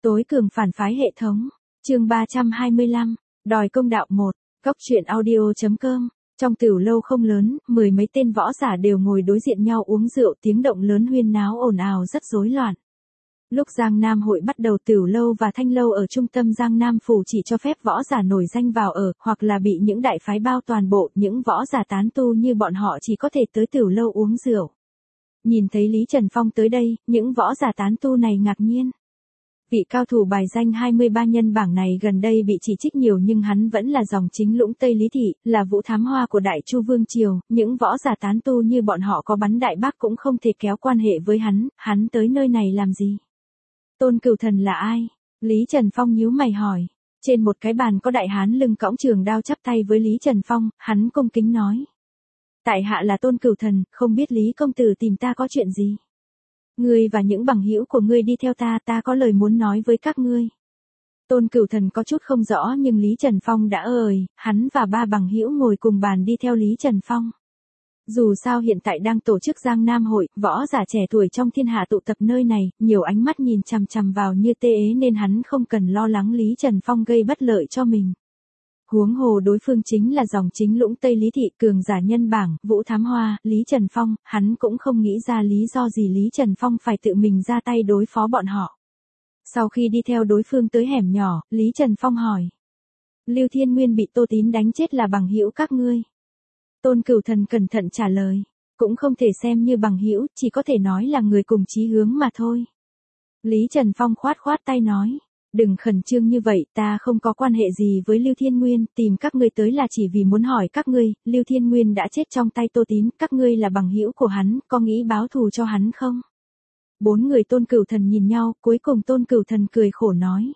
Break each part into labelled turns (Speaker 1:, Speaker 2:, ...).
Speaker 1: Tối cường phản phái hệ thống. Chương 325. Đòi công đạo 1. Góc truyện audio.com. Trong tiểu lâu không lớn, mười mấy tên võ giả đều ngồi đối diện nhau uống rượu, tiếng động lớn huyên náo ồn ào rất rối loạn. Lúc Giang Nam hội bắt đầu, tiểu lâu và thanh lâu ở trung tâm Giang Nam phủ chỉ cho phép võ giả nổi danh vào ở, hoặc là bị những đại phái bao toàn bộ, những võ giả tán tu như bọn họ chỉ có thể tới tiểu lâu uống rượu. Nhìn thấy Lý Trần Phong tới đây, những võ giả tán tu này ngạc nhiên. Vị cao thủ bài danh 23 nhân bảng này gần đây bị chỉ trích nhiều nhưng hắn vẫn là dòng chính lũng Tây Lý Thị, là Vũ Thám Hoa của Đại Chu Vương Triều, những võ giả tán tu như bọn họ có bắn đại bác cũng không thể kéo quan hệ với hắn tới nơi này làm gì? Tôn Cửu Thần là ai? Lý Trần Phong nhíu mày hỏi. Trên một cái bàn có đại hán lưng cõng trường đao chắp tay với Lý Trần Phong, hắn cung kính nói. Tại hạ là Tôn Cửu Thần, không biết Lý công tử tìm ta có chuyện gì? Ngươi và những bằng hữu của ngươi đi theo ta có lời muốn nói với các ngươi. Tôn Cửu Thần có chút không rõ nhưng Lý Trần Phong đã hắn và ba bằng hữu ngồi cùng bàn đi theo Lý Trần Phong. Dù sao hiện tại đang tổ chức Giang Nam hội, võ giả trẻ tuổi trong thiên hạ tụ tập nơi này, nhiều ánh mắt nhìn chằm chằm vào như tê ế nên hắn không cần lo lắng Lý Trần Phong gây bất lợi cho mình. Huống hồ đối phương chính là dòng chính lũng Tây Lý Thị, cường giả nhân bảng, Vũ Thám Hoa, Lý Trần Phong, hắn cũng không nghĩ ra lý do gì Lý Trần Phong phải tự mình ra tay đối phó bọn họ. Sau khi đi theo đối phương tới hẻm nhỏ, Lý Trần Phong hỏi. Lưu Thiên Nguyên bị Tô Tín đánh chết là bằng hữu các ngươi. Tôn Cửu Thần cẩn thận trả lời. Cũng không thể xem như bằng hữu, chỉ có thể nói là người cùng chí hướng mà thôi. Lý Trần Phong khoát tay nói. Đừng khẩn trương như vậy, ta không có quan hệ gì với Lưu Thiên Nguyên, tìm các ngươi tới là chỉ vì muốn hỏi các ngươi, Lưu Thiên Nguyên đã chết trong tay Tô Tín, các ngươi là bằng hữu của hắn, có nghĩ báo thù cho hắn không? Bốn người Tôn Cửu Thần nhìn nhau, cuối cùng Tôn Cửu Thần cười khổ nói.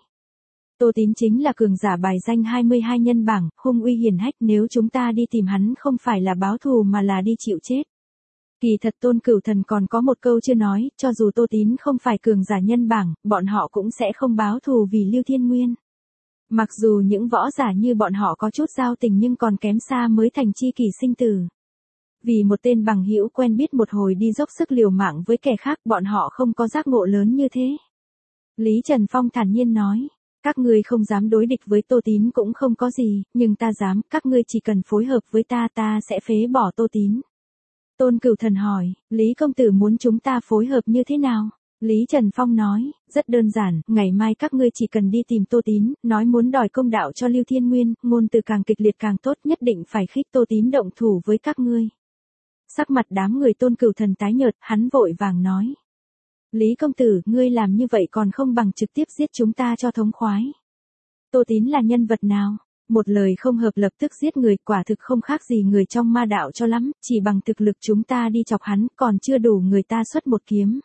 Speaker 1: Tô Tín chính là cường giả bài danh 22 nhân bảng, hung uy hiển hách, nếu chúng ta đi tìm hắn không phải là báo thù mà là đi chịu chết. Kỳ thật Tôn Cửu Thần còn có một câu chưa nói, cho dù Tô Tín không phải cường giả nhân bảng, bọn họ cũng sẽ không báo thù vì Lưu Thiên Nguyên. Mặc dù những võ giả như bọn họ có chút giao tình nhưng còn kém xa mới thành chi kỷ sinh tử. Vì một tên bằng hữu quen biết một hồi đi dốc sức liều mạng với kẻ khác, bọn họ không có giác ngộ lớn như thế. Lý Trần Phong thản nhiên nói, các ngươi không dám đối địch với Tô Tín cũng không có gì, nhưng ta dám, các ngươi chỉ cần phối hợp với ta sẽ phế bỏ Tô Tín. Tôn Cửu Thần hỏi, Lý công tử muốn chúng ta phối hợp như thế nào? Lý Trần Phong nói, rất đơn giản, ngày mai các ngươi chỉ cần đi tìm Tô Tín, nói muốn đòi công đạo cho Lưu Thiên Nguyên, ngôn từ càng kịch liệt càng tốt, nhất định phải khích Tô Tín động thủ với các ngươi. Sắc mặt đám người Tôn Cửu Thần tái nhợt, hắn vội vàng nói. Lý công tử, ngươi làm như vậy còn không bằng trực tiếp giết chúng ta cho thống khoái. Tô Tín là nhân vật nào? Một lời không hợp lập tức giết người, quả thực không khác gì người trong ma đạo cho lắm, chỉ bằng thực lực chúng ta đi chọc hắn, còn chưa đủ người ta xuất một kiếm.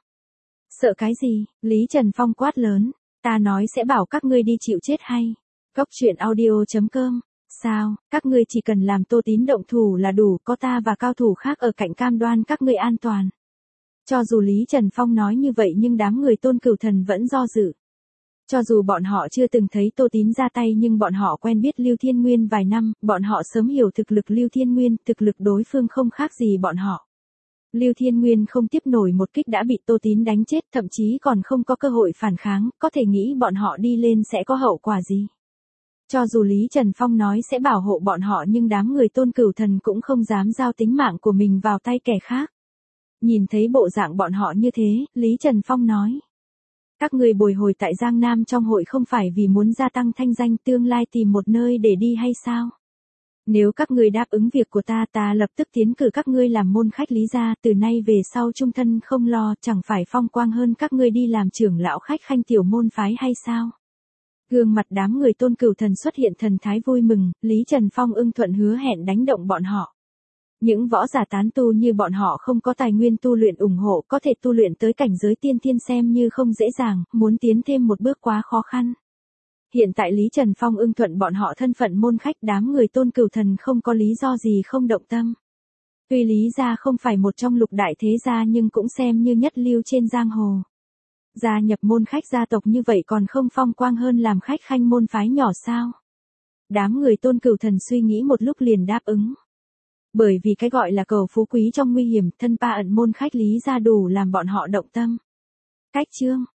Speaker 1: Sợ cái gì? Lý Trần Phong quát lớn, ta nói sẽ bảo các ngươi đi chịu chết hay. Góc truyện audio.com. Sao, các ngươi chỉ cần làm Tô Tín động thủ là đủ, có ta và cao thủ khác ở cạnh cam đoan các ngươi an toàn. Cho dù Lý Trần Phong nói như vậy nhưng đám người Tôn Cửu Thần vẫn do dự. Cho dù bọn họ chưa từng thấy Tô Tín ra tay nhưng bọn họ quen biết Lưu Thiên Nguyên vài năm, bọn họ sớm hiểu thực lực Lưu Thiên Nguyên, thực lực đối phương không khác gì bọn họ. Lưu Thiên Nguyên không tiếp nổi một kích đã bị Tô Tín đánh chết, thậm chí còn không có cơ hội phản kháng, có thể nghĩ bọn họ đi lên sẽ có hậu quả gì. Cho dù Lý Trần Phong nói sẽ bảo hộ bọn họ nhưng đám người Tôn Cửu Thần cũng không dám giao tính mạng của mình vào tay kẻ khác. Nhìn thấy bộ dạng bọn họ như thế, Lý Trần Phong nói. Các người bồi hồi tại Giang Nam trong hội không phải vì muốn gia tăng thanh danh tương lai tìm một nơi để đi hay sao? Nếu các ngươi đáp ứng việc của ta lập tức tiến cử các ngươi làm môn khách Lý gia, từ nay về sau chung thân không lo, chẳng phải phong quang hơn các ngươi đi làm trưởng lão khách khanh tiểu môn phái hay sao? Gương mặt đám người Tôn Cửu Thần xuất hiện thần thái vui mừng, Lý Trần Phong ưng thuận hứa hẹn đánh động bọn họ. Những võ giả tán tu như bọn họ không có tài nguyên tu luyện ủng hộ, có thể tu luyện tới cảnh giới tiên thiên xem như không dễ dàng, muốn tiến thêm một bước quá khó khăn. Hiện tại Lý Trần Phong ưng thuận bọn họ thân phận môn khách, đám người Tôn Cửu Thần không có lý do gì không động tâm. Tuy Lý gia không phải một trong lục đại thế gia nhưng cũng xem như nhất lưu trên giang hồ. Gia nhập môn khách gia tộc như vậy còn không phong quang hơn làm khách khanh môn phái nhỏ sao? Đám người Tôn Cửu Thần suy nghĩ một lúc liền đáp ứng. Bởi vì cái gọi là cầu phú quý trong nguy hiểm, thân pa ẩn môn khách Lý gia đủ làm bọn họ động tâm. Cách chương